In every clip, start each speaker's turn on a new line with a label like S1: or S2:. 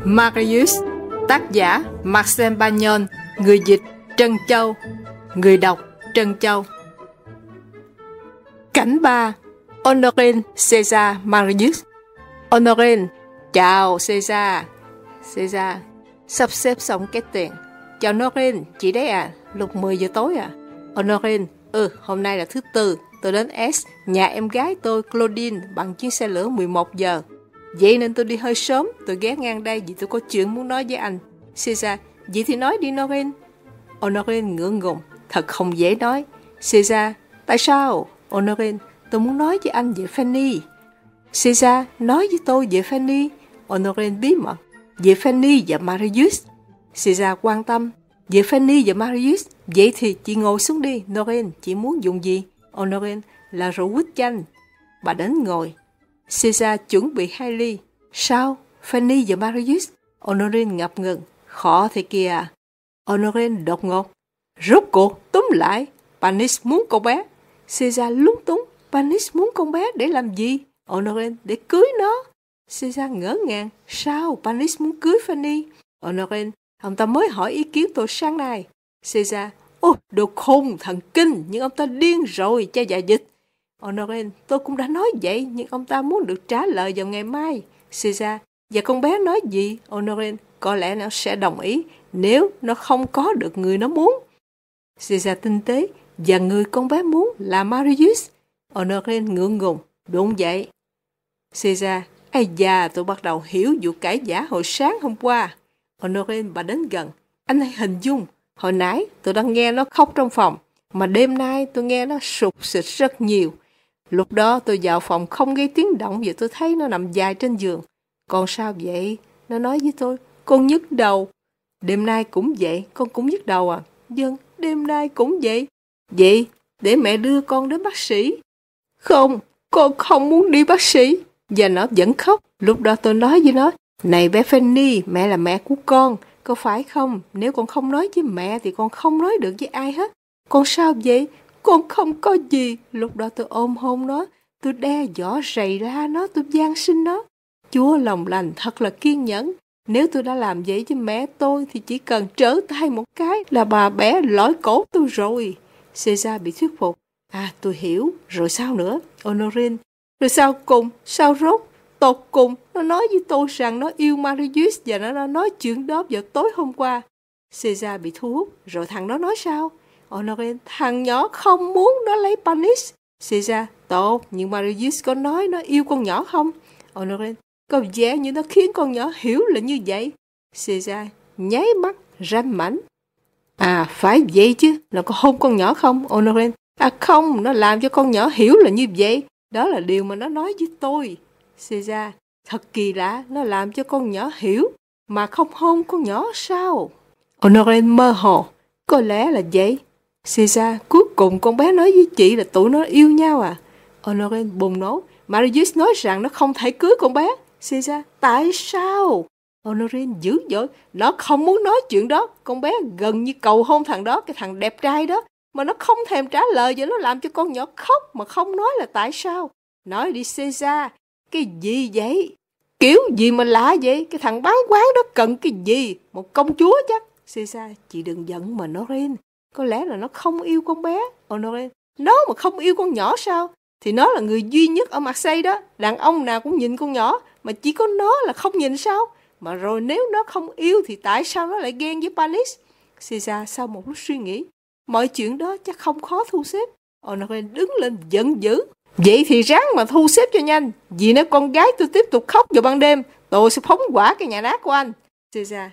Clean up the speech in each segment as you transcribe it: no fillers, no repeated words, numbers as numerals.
S1: Marius, tác giả Marcel Bagnon, người dịch Trân Châu, người đọc Trân Châu. Cảnh 3. Honorine, César, Marius. Honorine: chào César. César: sắp xếp xong cái tiền. Chào Honorine, chị đấy à, lúc 10 giờ tối à? Honorine: hôm nay là thứ Tư, tôi đến S, nhà em gái tôi Claudine bằng chuyến xe lửa 11 giờ. Vậy nên tôi đi hơi sớm, tôi ghé ngang đây vì tôi có chuyện muốn nói với anh. César: vậy thì nói đi Honorine. Honorine ngượng ngùng: thật không dễ nói. César: tại sao? Honorine: tôi muốn nói với anh về Fanny. César: nói với tôi về Fanny. Honorine bí mật: về Fanny và Marius. César quan tâm: về Fanny và Marius. Vậy thì chị ngồi xuống đi Honorine, chị muốn dùng gì? Honorine: là rượu quýt chanh. Bà đến ngồi. César chuẩn bị 2 ly. Sao? Fanny và Marius? Honorine ngập ngừng: khó thế kia. Honorine đột ngột: rốt cuộc, túm lại, Panis muốn con bé. César lúng túng: Panis muốn con bé để làm gì? Honorine: để cưới nó. César ngỡ ngàng: sao Panis muốn cưới Fanny? Honorine: ông ta mới hỏi ý kiến tôi sáng nay. César: đồ khùng, thần kinh, nhưng ông ta điên rồi, cha già dịch. Honorine: tôi cũng đã nói vậy, nhưng ông ta muốn được trả lời vào ngày mai. César: và con bé nói gì? Honorine: có lẽ nó sẽ đồng ý nếu nó không có được người nó muốn. César tinh tế: và người con bé muốn là Marius. Honorine ngượng ngùng: đúng vậy. César: ây da, tôi bắt đầu hiểu vụ cãi giả hồi sáng hôm qua. Honorine bà đến gần: anh hãy hình dung, hồi nãy tôi đang nghe nó khóc trong phòng, mà đêm nay tôi nghe nó sụt sịt rất nhiều. Lúc đó tôi vào phòng không gây tiếng động và tôi thấy nó nằm dài trên giường. Con sao vậy? Nó nói với tôi: con nhức đầu. Đêm nay cũng vậy, con cũng nhức đầu à? Vâng, đêm nay cũng vậy. Vậy, để mẹ đưa con đến bác sĩ. Không, con không muốn đi bác sĩ. Và nó vẫn khóc. Lúc đó tôi nói với nó: này bé Fanny, mẹ là mẹ của con, có phải không? Nếu con không nói với mẹ thì con không nói được với ai hết. Con sao vậy? Con không có gì. Lúc đó tôi ôm hôn nó, tôi đe dọa rầy la nó, tôi van xin nó. Chúa lòng lành thật là kiên nhẫn. Nếu tôi đã làm vậy với mẹ tôi thì chỉ cần trở tay một cái là bà bẻ lõi cổ tôi rồi. César bị thuyết phục: tôi hiểu, rồi sao nữa? Honorine: rồi sau cùng, sao rốt? Tột cùng, nó nói với tôi rằng nó yêu Marius và nó đã nói chuyện đó vào tối hôm qua. César bị thu hút: rồi thằng đó nói sao? Honorine: thằng nhỏ không muốn nó lấy Panis. César: tốt, nhưng Marius có nói nó yêu con nhỏ không? Honorine: có vẻ như nó khiến con nhỏ hiểu là như vậy. César nháy mắt ranh mãnh: phải vậy chứ, nó có hôn con nhỏ không? Honorine: không, nó làm cho con nhỏ hiểu là như vậy. Đó là điều mà nó nói với tôi. César: thật kỳ lạ, nó làm cho con nhỏ hiểu mà không hôn con nhỏ sao? Honorine mơ hồ: có lẽ là vậy. César: cuối cùng con bé nói với chị là tụi nó yêu nhau à? Honorine bùng nổ: Marius nói rằng nó không thể cưới con bé. César: tại sao? Honorine dữ dội: nó không muốn nói chuyện đó. Con bé gần như cầu hôn thằng đó, cái thằng đẹp trai đó, mà nó không thèm trả lời và nó làm cho con nhỏ khóc mà không nói là tại sao. Nói đi César, cái gì vậy? Kiểu gì mà lạ vậy? Cái thằng bán quán đó cần cái gì? Một công chúa chắc. César: chị đừng giận mà Honorine, có lẽ là nó không yêu con bé. Honorine: nó mà không yêu con nhỏ sao? Thì nó là người duy nhất ở Marseille đó. Đàn ông nào cũng nhìn con nhỏ, mà chỉ có nó là không nhìn sao? Mà rồi nếu nó không yêu thì tại sao nó lại ghen với Panis? César sau một lúc suy nghĩ: mọi chuyện đó chắc không khó thu xếp. Honorine đứng lên giận dữ: vậy thì ráng mà thu xếp cho nhanh, vì nếu con gái tôi tiếp tục khóc vào ban đêm, tôi sẽ phóng hỏa cái nhà nát của anh. César: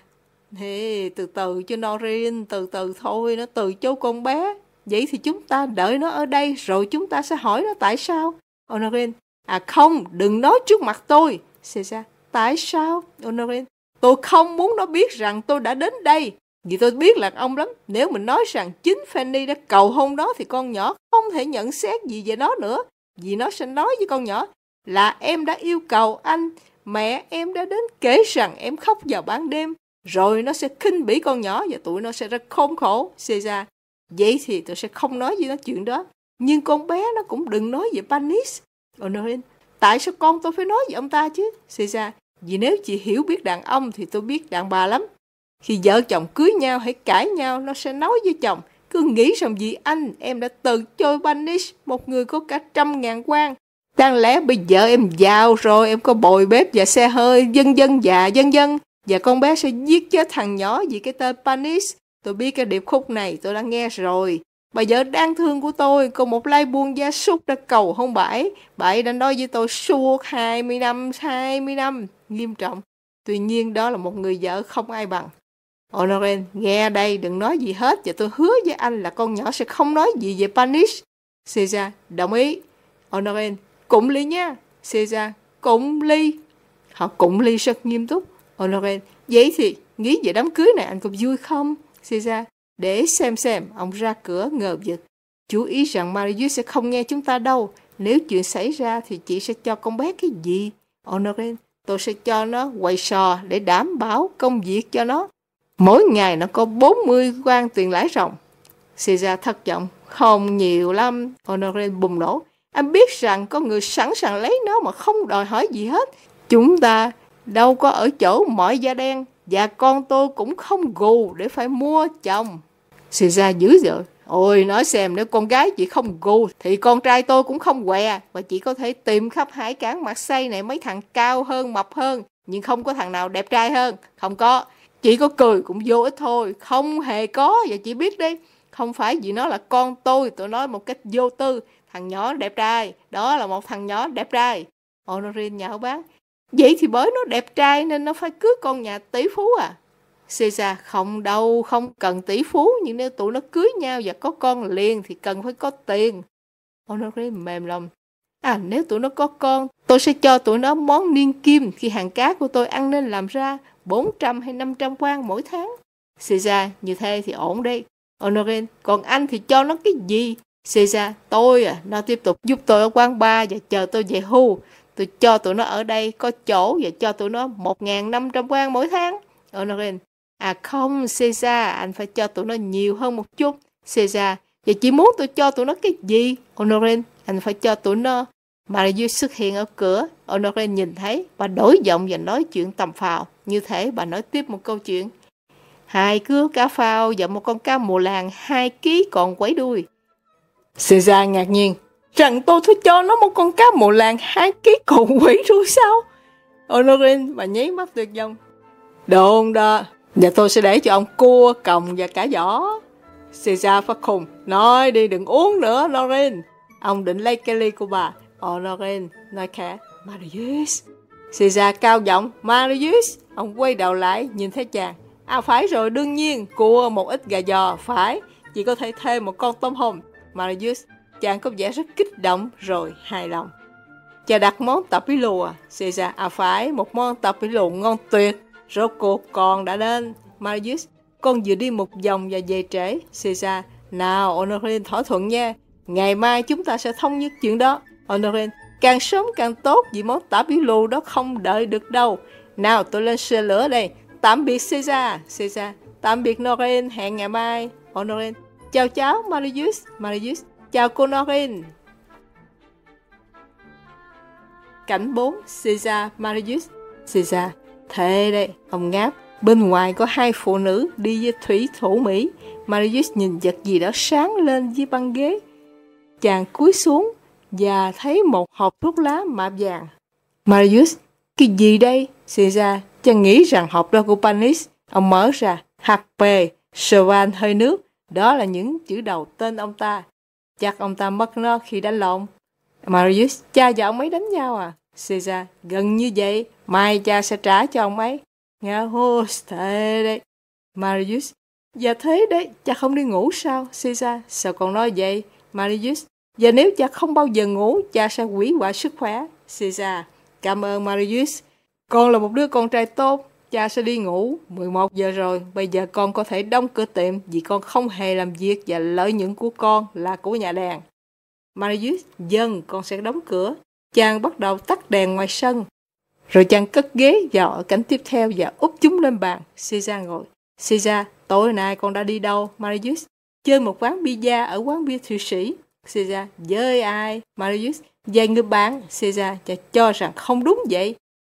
S1: từ từ cho Honorine, từ từ thôi, nó từ chối con bé. Vậy thì chúng ta đợi nó ở đây rồi chúng ta sẽ hỏi nó tại sao. Honorine: không, đừng nói trước mặt tôi. César: tại sao? Honorine: tôi không muốn nó biết rằng tôi đã đến đây, vì tôi biết là ông lắm. Nếu mình nói rằng chính Fanny đã cầu hôn đó thì con nhỏ không thể nhận xét gì về nó nữa, vì nó sẽ nói với con nhỏ là em đã yêu cầu anh, mẹ em đã đến kể rằng em khóc vào ban đêm, rồi nó sẽ khinh bỉ con nhỏ và tụi nó sẽ rất khốn khổ. César: vậy thì tôi sẽ không nói với nó chuyện đó, nhưng con bé nó cũng đừng nói về Panis. Honorine: tại sao con tôi phải nói với ông ta chứ? César: vì nếu chị hiểu biết đàn ông thì tôi biết đàn bà lắm. Khi vợ chồng cưới nhau hay cãi nhau, nó sẽ nói với chồng, cứ nghĩ rằng vì anh, em đã từ chối Panish, một người có cả 100.000 quan. Đáng lẽ bây giờ em giàu rồi, em có bồi bếp và xe hơi, vân vân và vân vân. Và con bé sẽ giết chết thằng nhỏ vì cái tên Panish. Tôi biết cái điệp khúc này, tôi đã nghe rồi. Bà vợ đáng thương của tôi, có một lai buôn gia súc đã cầu hôn bà ấy đã nói với tôi suốt 20 năm, nghiêm trọng. Tuy nhiên đó là một người vợ không ai bằng. Honoren, nghe đây, đừng nói gì hết, và tôi hứa với anh là con nhỏ sẽ không nói gì về Panish. Caesar, đồng ý. Honoren, cụng ly nha. Caesar, cụng ly. Họ cụng ly rất nghiêm túc. Honoren, vậy thì nghĩ về đám cưới này anh có vui không? Caesar, để xem, ông ra cửa ngờ vực. Chú ý rằng Marius sẽ không nghe chúng ta đâu. Nếu chuyện xảy ra thì chị sẽ cho con bé cái gì? Honoren, tôi sẽ cho nó quay sò để đảm bảo công việc cho nó. Mỗi ngày nó có 40 quan tiền lãi ròng. Caesar thất vọng, không nhiều lắm. Honoren bùng nổ, anh biết rằng có người sẵn sàng lấy nó mà không đòi hỏi gì hết. Chúng ta đâu có ở chỗ mọi da đen, và con tôi cũng không gù để phải mua chồng. Caesar dữ dội, ôi nói xem, nếu con gái chị không gù thì con trai tôi cũng không què, và chị có thể tìm khắp hải cảng Marseille này mấy thằng cao hơn, mập hơn, nhưng không có thằng nào đẹp trai hơn. Không có. Chị có cười cũng vô ích thôi, không hề có, và chị biết đi, không phải vì nó là con tôi nói một cách vô tư, thằng nhỏ đẹp trai, đó là một thằng nhỏ đẹp trai. Honorine nhạo báng, vậy thì bởi nó đẹp trai nên nó phải cưới con nhà tỷ phú à? Caesar, không đâu, không cần tỷ phú, nhưng nếu tụi nó cưới nhau và có con liền thì cần phải có tiền. Honorine mềm lòng, nếu tụi nó có con, tôi sẽ cho tụi nó món niên kim khi hàng cá của tôi ăn nên làm ra 400 hay 500 quan mỗi tháng. Caesar, như thế thì ổn đấy. Honorine, còn anh thì cho nó cái gì? Caesar, nó tiếp tục giúp tôi ở quán bar và chờ tôi về hưu. Tôi cho tụi nó ở đây có chỗ và cho tụi nó 1.500 quan mỗi tháng. Honorine, không Caesar, anh phải cho tụi nó nhiều hơn một chút. Caesar, vậy chị muốn tôi cho tụi nó cái gì? Honorine, anh phải cho tụi nó. Marius xuất hiện ở cửa. Honorine nhìn thấy, bà đổi giọng và nói chuyện tầm phào. Như thế bà nói tiếp một câu chuyện. 2 cứa cá phao và một con cá mùa làng 2 ký còn quấy đuôi. Caesar ngạc nhiên, rằng tôi cho nó một con cá mùa làng 2 ký còn quấy đuôi sao? Honorine, bà nháy mắt tuyệt vọng. Đồn đó, và tôi sẽ để cho ông cua, còng và cả giỏ. Caesar phát khùng, nói đi đừng uống nữa, Honorine. Ông định lấy cái ly của bà. Honorine nói khẽ, Marius. Caesar cao giọng, Marius. Ông quay đầu lại, nhìn thấy chàng. Phải rồi, đương nhiên, cua, một ít gà giò, phải. Chỉ có thể thêm một con tôm hùm. Marius, chàng có vẻ rất kích động rồi hài lòng. Cha đặt món tạp bí lùa. Caesar, phải, một món tạp bí lùa ngon tuyệt. Rốt cuộc con đã đến. Marius, con vừa đi một vòng và về trễ. Caesar, nào Honorine thỏa thuận nha. Ngày mai chúng ta sẽ thống nhất chuyện đó. Honorine, càng sớm càng tốt, vì món tả bí lù đó không đợi được đâu. Nào tôi lên xe lửa đây. Tạm biệt Caesar. Caesar, tạm biệt Honorine, hẹn ngày mai. Honorine, chào cháu Marius. Marius, chào cô Honorine. Cảnh 4. Caesar, Marius. Caesar, thế đây, ông ngáp. Bên ngoài có 2 phụ nữ đi với thủy thủ Mỹ. Marius nhìn vật gì đó sáng lên dưới băng ghế. Chàng cúi xuống và thấy một hộp thuốc lá mạ vàng. Marius, cái gì đây? Caesar, chàng nghĩ rằng hộp đó của Panis. Ông mở ra, HP, Servan hơi nước. Đó là những chữ đầu tên ông ta. Chắc ông ta mất nó khi đánh lộn. Marius, cha và ông ấy đánh nhau à? Caesar, gần như vậy, mai cha sẽ trả cho ông ấy. Nghe hô, thế đấy. Marius, và thế đấy, cha không đi ngủ sao? Caesar, sao con nói vậy? Marius, và nếu cha không bao giờ ngủ, cha sẽ hủy hoại sức khỏe. Caesar, cảm ơn Marius. Con là một đứa con trai tốt, cha sẽ đi ngủ. 11 giờ rồi, bây giờ con có thể đóng cửa tiệm vì con không hề làm việc và lợi nhuận của con là của nhà đèn. Marius, dân, con sẽ đóng cửa. Chàng bắt đầu tắt đèn ngoài sân. Rồi chàng cất ghế vào ở cảnh tiếp theo và úp chúng lên bàn. Caesar ngồi. Caesar, tối nay con đã đi đâu? Marius, chơi một quán pizza ở quán bia Thụy Sĩ. Caesar, với ai? Marius, vài người bạn. Caesar, cho rằng không đúng vậy.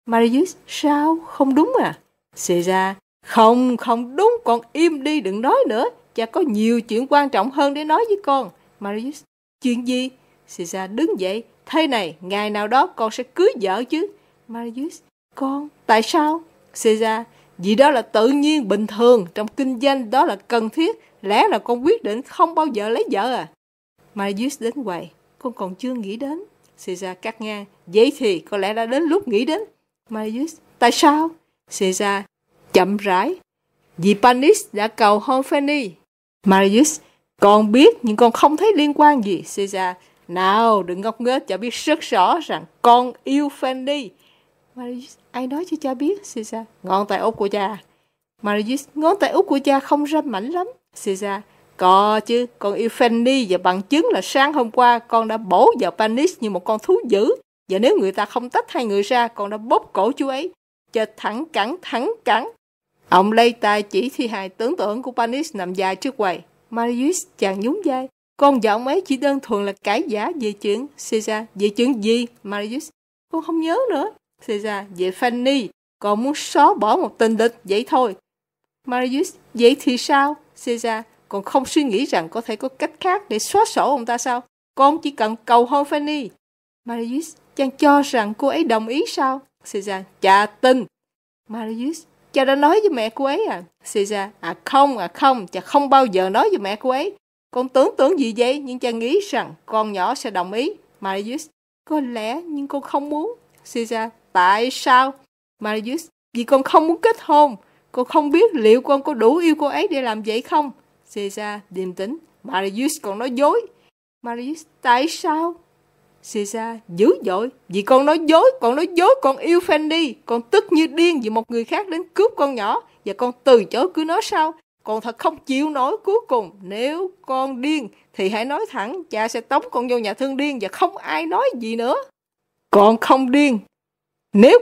S1: Marius, sao? Không đúng à? Caesar, không đúng, con im đi, đừng nói nữa. Cha có nhiều chuyện quan trọng hơn để nói với con. Marius, chuyện gì? Caesar đứng dậy, thế này, ngày nào đó con sẽ cưới vợ chứ. Marius, con, tại sao? Caesar, vì đó là tự nhiên, bình thường, trong kinh doanh đó là cần thiết. Lẽ là con quyết định không bao giờ lấy vợ à? Marius đến quầy, con còn chưa nghĩ đến. Caesar cắt ngang, vậy thì có lẽ đã đến lúc nghĩ đến. Marius, tại sao? Caesar, chậm rãi, vì Panis đã cầu hôn Fanny. Marius, con biết nhưng con không thấy liên quan gì. Caesar, nào đừng ngốc nghếch, cha biết rất rõ rằng con yêu Fanny. Marius, ai nói cho cha biết? Caesar, ngón tay út của cha. Marius, ngón tay út của cha không ranh mảnh lắm. Caesar, có chứ, con yêu Fanny và bằng chứng là sáng hôm qua con đã bổ vào Panis như một con thú dữ. Và nếu người ta không tách hai người ra, con đã bóp cổ chú ấy. Cho thẳng cẳng. Ông lấy tay chỉ thi hài tưởng tượng của Panis nằm dài trước quầy. Marius chàng nhún vai. Con và ông ấy chỉ đơn thuần là cãi giả về chuyện. Caesar, về chuyện gì? Marius, con không nhớ nữa. Caesar, về Fanny. Con muốn xóa bỏ một tình địch, vậy thôi. Marius, vậy thì sao? Caesar, con không suy nghĩ rằng có thể có cách khác để xóa sổ ông ta sao? Con chỉ cần cầu hôn Fanny. Marius, chàng cho rằng cô ấy đồng ý sao? Caesar, cha tin. Marius, cha đã nói với mẹ cô ấy à? Caesar, không, cha không bao giờ nói với mẹ cô ấy. Con tưởng tượng gì vậy, nhưng cha nghĩ rằng con nhỏ sẽ đồng ý. Marius, có lẽ nhưng con không muốn. Caesar, tại sao? Marius, vì con không muốn kết hôn. Con không biết liệu con có đủ yêu cô ấy để làm vậy không? Caesar, điềm tĩnh. Marius, con nói dối. Marius, tại sao? Caesar, dữ dội. Vì con nói dối, con yêu Fanny. Con tức như điên vì một người khác đến cướp con nhỏ. Và con từ chối cưới nó sao? Con thật không chịu nổi. Cuối cùng, nếu con điên thì hãy nói thẳng, cha sẽ tống con vô nhà thương điên và không ai nói gì nữa. Con không điên. Nếu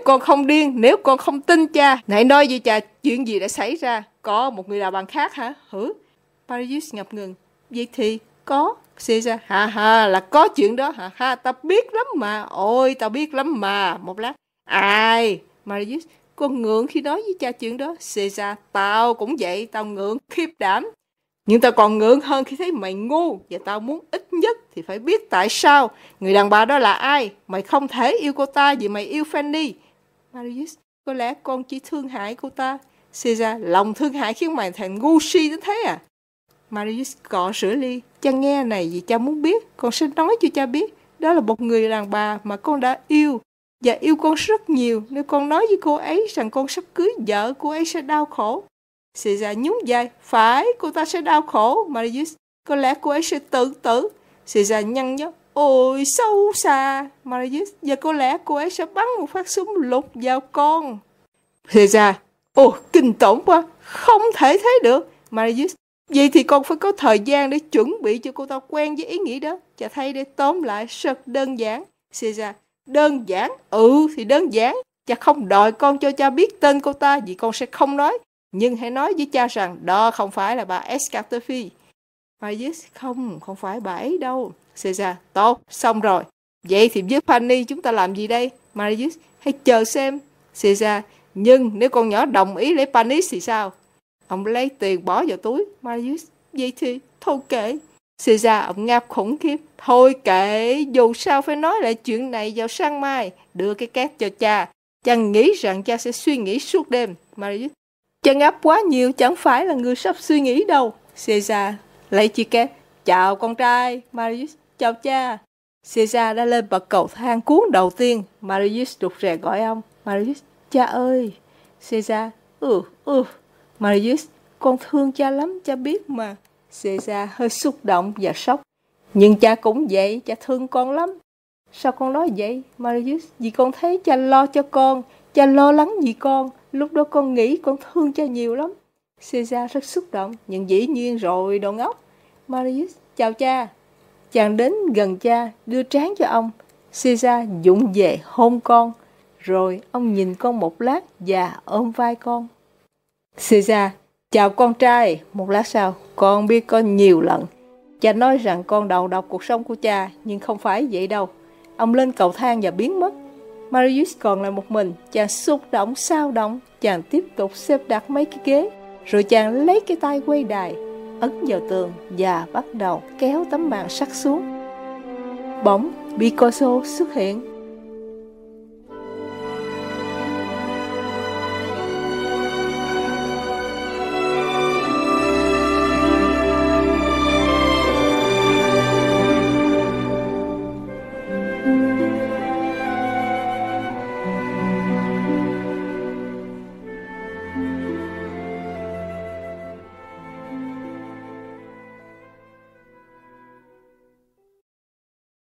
S1: con không tin cha, hãy nói với cha chuyện gì đã xảy ra. Có một người đàn bà khác hả? Marius ngập ngừng. Vậy thì có. Caesar, là có chuyện đó hả? Tao biết lắm mà. Ôi, tao biết lắm mà. Một lát. Ai? Marius, con ngượng khi nói với cha chuyện đó. Caesar, tao cũng vậy, tao ngượng khiếp đảm. Nhưng tao còn ngượng hơn khi thấy mày ngu. Và tao muốn ít nhất thì phải biết tại sao. Người đàn bà đó là ai? Mày không thể yêu cô ta vì mày yêu Fanny. Marius, có lẽ con chỉ thương hại cô ta. Caesar, lòng thương hại khiến mày thành ngu si đến thế à? Marius cọ sữa ly. Cha nghe này vì cha muốn biết. Con sẽ nói cho cha biết. Đó là một người đàn bà mà con đã yêu. Và yêu con rất nhiều. Nếu con nói với cô ấy rằng con sắp cưới vợ, cô ấy sẽ đau khổ. Caesar nhún vai. Phải, cô ta sẽ đau khổ. Marius, có lẽ cô ấy sẽ tự tử. Caesar nhăn nhó. Ôi, sâu xa. Marius, và có lẽ cô ấy sẽ bắn một phát súng lục vào con. Caesar, ồ, kinh tởm quá. Không thể thế được. Marius, vậy thì con phải có thời gian để chuẩn bị cho cô ta quen với ý nghĩ đó. Cha thấy để tóm lại rất đơn giản. Caesar, đơn giản? Thì đơn giản. Cha không đòi con cho cha biết tên cô ta vì con sẽ không nói. Nhưng hãy nói với cha rằng đó không phải là bà Escatophi. Marius, không phải bà ấy đâu. Caesar, tốt, xong rồi. Vậy thì với Fanny chúng ta làm gì đây? Marius, hãy chờ xem. Caesar, nhưng nếu con nhỏ đồng ý lấy Panis thì sao? Ông lấy tiền bỏ vào túi. Marius, vậy thì thôi kệ. Caesar, ông ngáp khủng khiếp. Thôi kệ, dù sao phải nói lại chuyện này vào sáng mai. Đưa cái két cho cha. Cha nghĩ rằng cha sẽ suy nghĩ suốt đêm. Marius, cha ngáp quá nhiều, chẳng phải là người sắp suy nghĩ đâu. Caesar, lấy chiếc két. Chào con trai. Marius, chào cha. Caesar đã lên bậc cầu thang cuốn đầu tiên. Marius rụt rè gọi ông. Marius, cha ơi. Caesar, Marius, con thương cha lắm, cha biết mà. Caesar hơi xúc động và sốc. Nhưng cha cũng vậy, cha thương con lắm. Sao con nói vậy? Marius, vì con thấy cha lo cho con, cha lo lắng vì con. Lúc đó con nghĩ con thương cha nhiều lắm. Caesar rất xúc động, nhưng dĩ nhiên rồi, đồ ngốc. Marius, chào cha. Chàng đến gần cha, đưa trán cho ông. Caesar vụng về hôn con. Rồi ông nhìn con một lát và ôm vai con. Caesar, chào con trai. Một lát sau, con biết con nhiều lần. Cha nói rằng con đầu độc cuộc sống của cha, nhưng không phải vậy đâu. Ông lên cầu thang và biến mất. Marius còn lại một mình. Chàng xúc động, sao động. Chàng tiếp tục xếp đặt mấy cái ghế. Rồi chàng lấy cái tay quay đài, ấn vào tường và bắt đầu kéo tấm màn sắt xuống. Bỗng Picasso xuất hiện.